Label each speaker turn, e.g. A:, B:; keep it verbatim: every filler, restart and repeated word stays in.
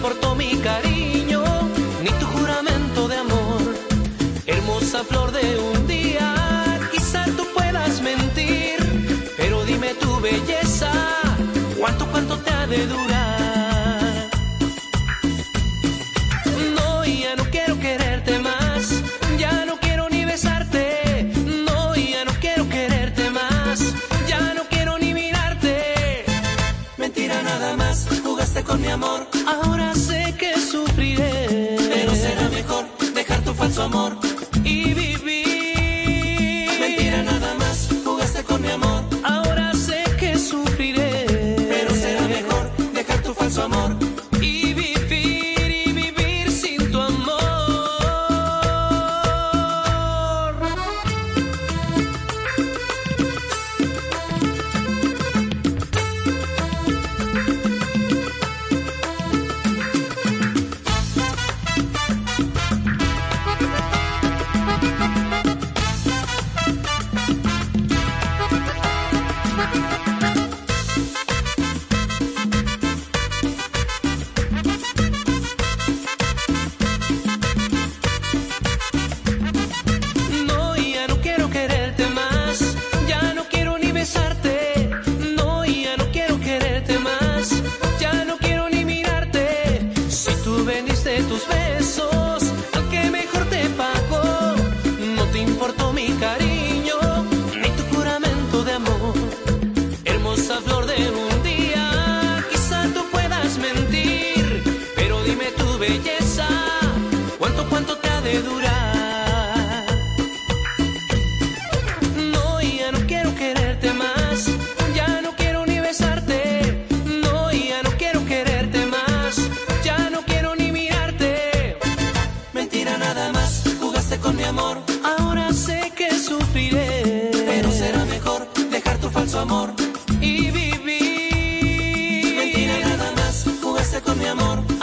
A: importó mi cariño, ni tu juramento de amor. Hermosa flor de un día, quizá tú puedas mentir, pero dime tu belleza, ¿cuánto, cuánto te ha de durar? No, ya no quiero quererte más, ya no quiero ni besarte. No, ya no quiero quererte más, ya no quiero ni mirarte. Mentira nada más, jugaste con mi amor. Ahora sé que sufriré, pero será mejor dejar tu falso amor y vivir. Mentira nada más, jugaste con mi amor. Ahora sé que sufriré, pero será mejor dejar tu falso amor y vivir, y vivir sin tu amor. Tus besos, al que mejor te pagó, no te importó mi cariño, ni tu juramento de amor. Hermosa flor de un día, quizá tú puedas mentir, pero dime tu belleza, ¿cuánto, cuánto te ha de durar? No, ya no quiero quererte más, ya no quiero ni besarte. No, ya no quiero quererte más, ya no quiero ni nada más, jugaste con mi amor. Ahora sé que sufriré, pero será mejor dejar tu falso amor y vivir. Mentira nada más, jugaste con mi amor.